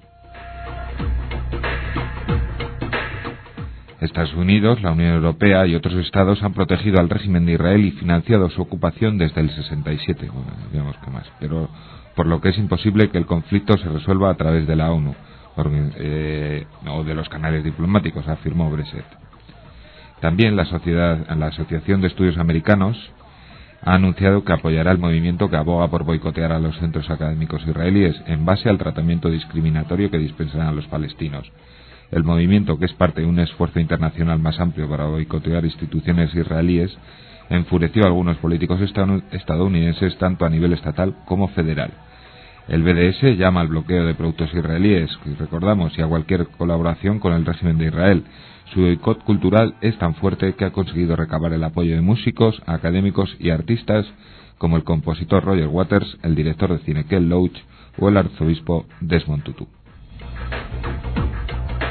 Estados Unidos, la Unión Europea y otros estados han protegido al régimen de Israel y financiado su ocupación desde el 67, bueno, digamos que más, pero por lo que es imposible que el conflicto se resuelva a través de la ONU o de los canales diplomáticos, afirmó Brezhnev. También la Asociación de Estudios Americanos ha anunciado que apoyará el movimiento que aboga por boicotear a los centros académicos israelíes en base al tratamiento discriminatorio que dispensan a los palestinos. El movimiento, que es parte de un esfuerzo internacional más amplio para boicotear instituciones israelíes, enfureció a algunos políticos estadounidenses tanto a nivel estatal como federal. El BDS llama al bloqueo de productos israelíes, y recordamos, y a cualquier colaboración con el régimen de Israel. Su boicot cultural es tan fuerte que ha conseguido recabar el apoyo de músicos, académicos y artistas como el compositor Roger Waters, el director de cine Ken Loach o el arzobispo Desmond Tutu.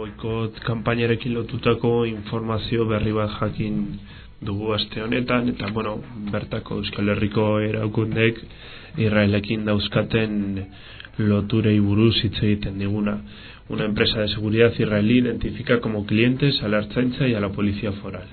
boikot kanpainarekin lotutako informazio berri bat jakin dugu aste honetan, eta bertako Euskal Herriko erakundek Israelekin dauzkaten loturei buruz hitz egiten diguna. Una empresa de seguridad israelí identifica como clientes a la Ertzaintza y a la Policía Foral.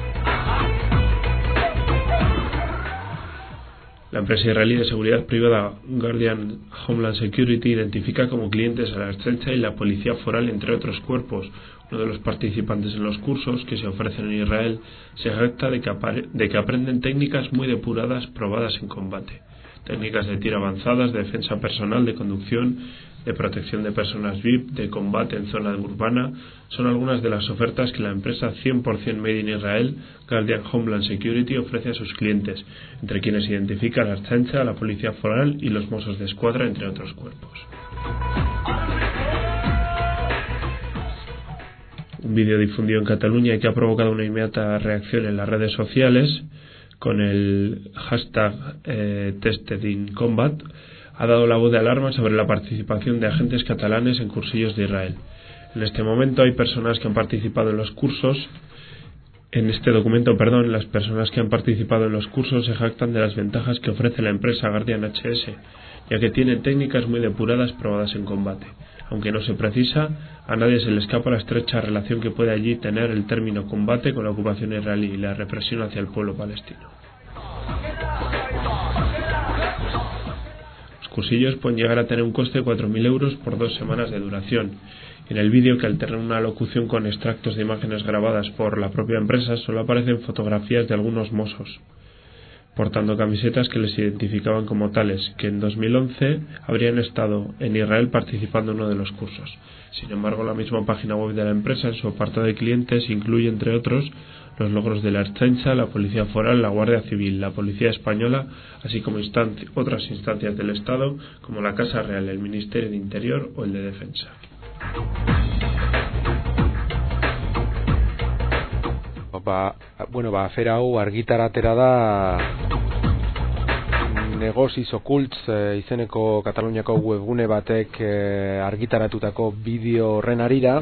La empresa israelí de seguridad privada Guardian Homeland Security identifica como clientes a la Ertzaintza y la Policía Foral, entre otros cuerpos. Uno de los participantes en los cursos que se ofrecen en Israel se jacta de que aprenden técnicas muy depuradas probadas en combate. Técnicas de tiro avanzadas, de defensa personal, de conducción, de protección de personas VIP, de combate en zona urbana, son algunas de las ofertas que la empresa 100% Made in Israel, Guardian Homeland Security, ofrece a sus clientes, entre quienes identifica a la Ertzaintza, la Policía Foral y los Mossos de Escuadra, entre otros cuerpos. Un vídeo difundido en Cataluña y que ha provocado una inmediata reacción en las redes sociales con el hashtag #TestedInCombat ha dado la voz de alarma sobre la participación de agentes catalanes en cursillos de Israel. En este momento hay personas que han participado en los cursos. En este documento, las personas que han participado en los cursos se jactan de las ventajas que ofrece la empresa Guardian HS, ya que tiene técnicas muy depuradas probadas en combate. Aunque no se precisa, a nadie se le escapa la estrecha relación que puede allí tener el término combate con la ocupación israelí y la represión hacia el pueblo palestino. Los cursillos pueden llegar a tener un coste de 4.000 euros por 2 semanas de duración. En el vídeo, que alterna una locución con extractos de imágenes grabadas por la propia empresa, solo aparecen fotografías de algunos mozos portando camisetas que les identificaban como tales, que en 2011 habrían estado en Israel participando en uno de los cursos. Sin embargo, la misma página web de la empresa, en su apartado de clientes, incluye, entre otros, los logros de la Ertzaintza, la Policía Foral, la Guardia Civil, la Policía Española, así como otras instancias del Estado, como la Casa Real, el Ministerio de Interior o el de Defensa. Afera hau argitaratera da Negoziz Okultz izeneko Kataluniako webgune batek argitaratutako bideo horren harira.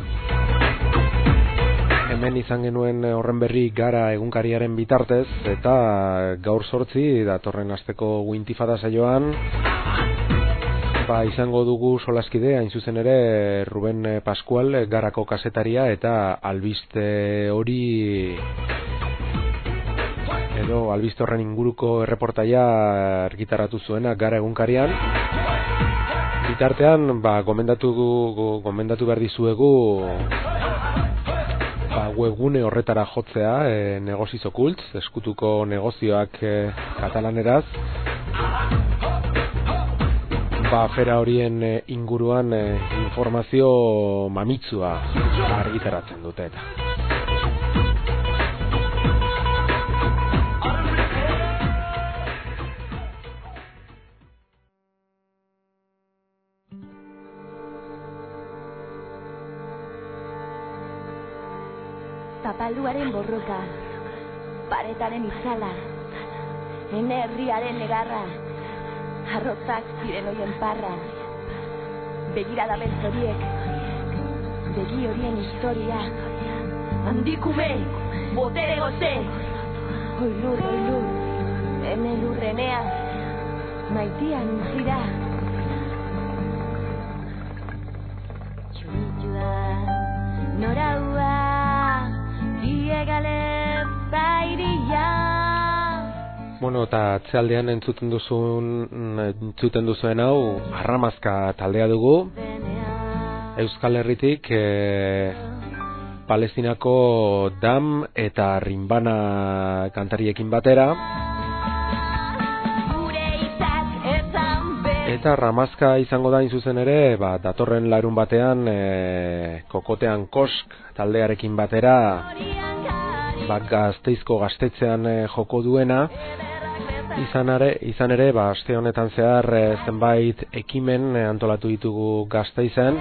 Hemen izan genuen horren berri Gara egunkariaren bitartez, eta gaur 8 datorren asteko Wintifada saioan izango dugu solaskide, hain zuzen ere Ruben Pascual, Garako kazetaria, eta albiste hori edo albiste horren inguruko erreportaia argitaratu zuena Gara egunkarian. Bitartean gomendatu behar dizuegu webgune horretara jotzea, Negoziz Okultz, eskutuko negozioak katalaneraz. Afera horien inguruan informazio mamitsua argitaratzen dute eta. Zapalduaren borroka, paretaren itzala, herriaren negarra, arrotzak ziren oien parra, begirada beltzoriek, begi horien historia, handikume, botere goze, oilur, ene lurrenea, maitian untzira. Txuitxua, noraua, diegale zairia. Eta atzealdean entzuten duzuen hau Arramazka taldea dugu, Euskal Herritik, Palestinako Dam eta Rimbana kantariekin batera. Eta Arramazka izango da, zuzen ere, datorren larun batean Kokotean Kosk taldearekin batera, Gasteizko gaztetzean joko duena. Izan ere, aste honetan zehar zenbait ekimen antolatu ditugu Gasteizen,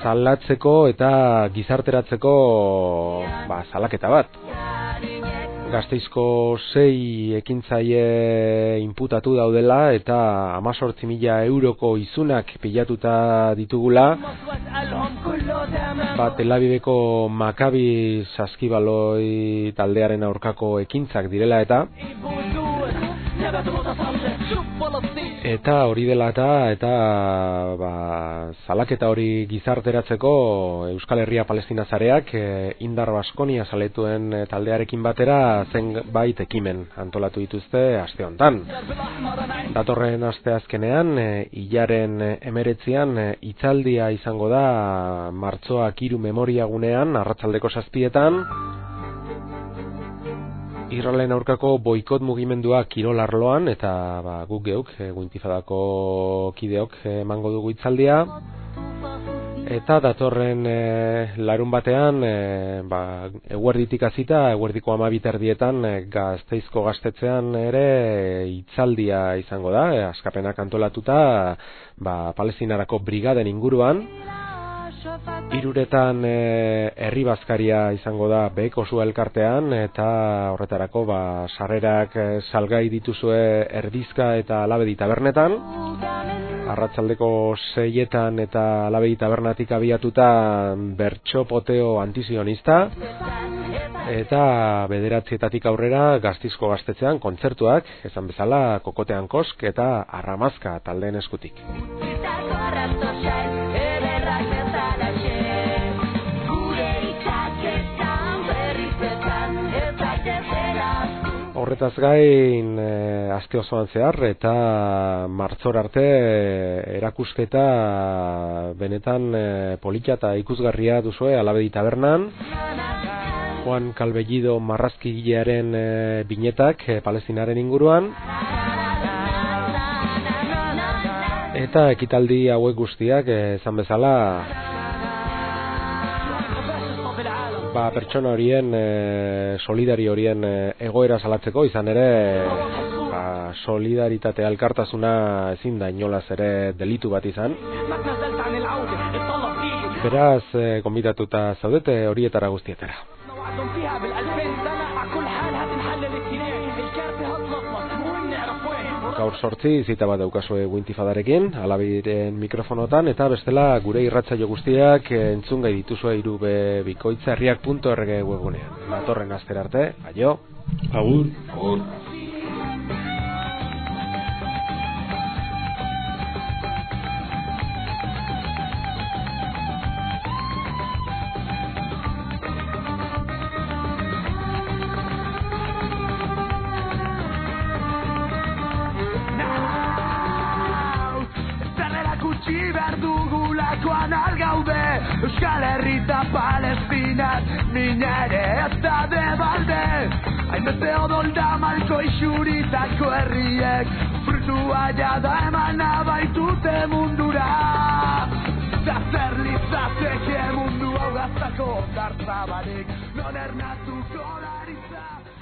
salatzeko eta gizarteratzeko salaketa bat. Gasteizko 6 ekintzaile inputatu daudela eta 18.000 euroko izunak pilatuta ditugula. Tel Aviveko Maccabi saskibaloi taldearen aurkako ekintzak direla eta hori dela eta salaketa hori gizarteratzeko Euskal Herria Palestina zareak Indar Baskonia saletuen taldearekin batera zenbait ekimen antolatu dituzte aste hontan. Datorren asteazkenean hilaren 19an hitzaldia izango da martxoak 3 memoriagunean arratsaldeko 7etan. Israelen aurkako boikot mugimendua kirol arloan eta guk geuk Intifadako kideok emango dugu hitzaldia. Eta datorren larun batean eguerditik hasita eguerdiko 12:00 Gasteizko gaztetxean ere hitzaldia izango da, askapenak antolatuta Palestinarako brigaden inguruan. 3:00 herri bazkaria izango da Beheko elkartean eta horretarako sarrerak salgai dituzue Erdizka eta Alabedi tabernetan. Arratsaldeko 6etan eta Alabedi tabernatik abiatuta bertso poteo antizionista eta 9:00 aurrera Gasteizko gaztetxean kontzertuak, esan bezala Kokotean Kosk eta Arramazka taldeen eskutik. Horretaz gain aste osoan zehar eta martxor arte erakusketa benetan polita eta ikusgarria duzue Alabedi tabernan. Juan Calvellido marrazkigilearen binetak Palestinaren inguruan. Eta ekitaldi hauek guztiak esan bezala pertsona horien, solidari horien egoera salatzeko, izan ere solidaritate elkartasuna ezin da inolaz ere delitu bat izan. Beraz, gonbidatuta zaudete horietara guztietara. Gaur 8 zita bat daukazue Intifadarekin, Alabiren mikrofonotan, eta bestela gure irratsaio guztiak entzungai dituzue irubebikoitzarriak.org webgunean. Datorren astera arte, aio. Agur. Agur. Euskal Herrita Palestinak minere eta debalde hainbeste odolda malko isuritako herriek frutua jada eman abaitute mundura eta zer litzateke mundu hau gaztako dartzabarik non ernatuko laritza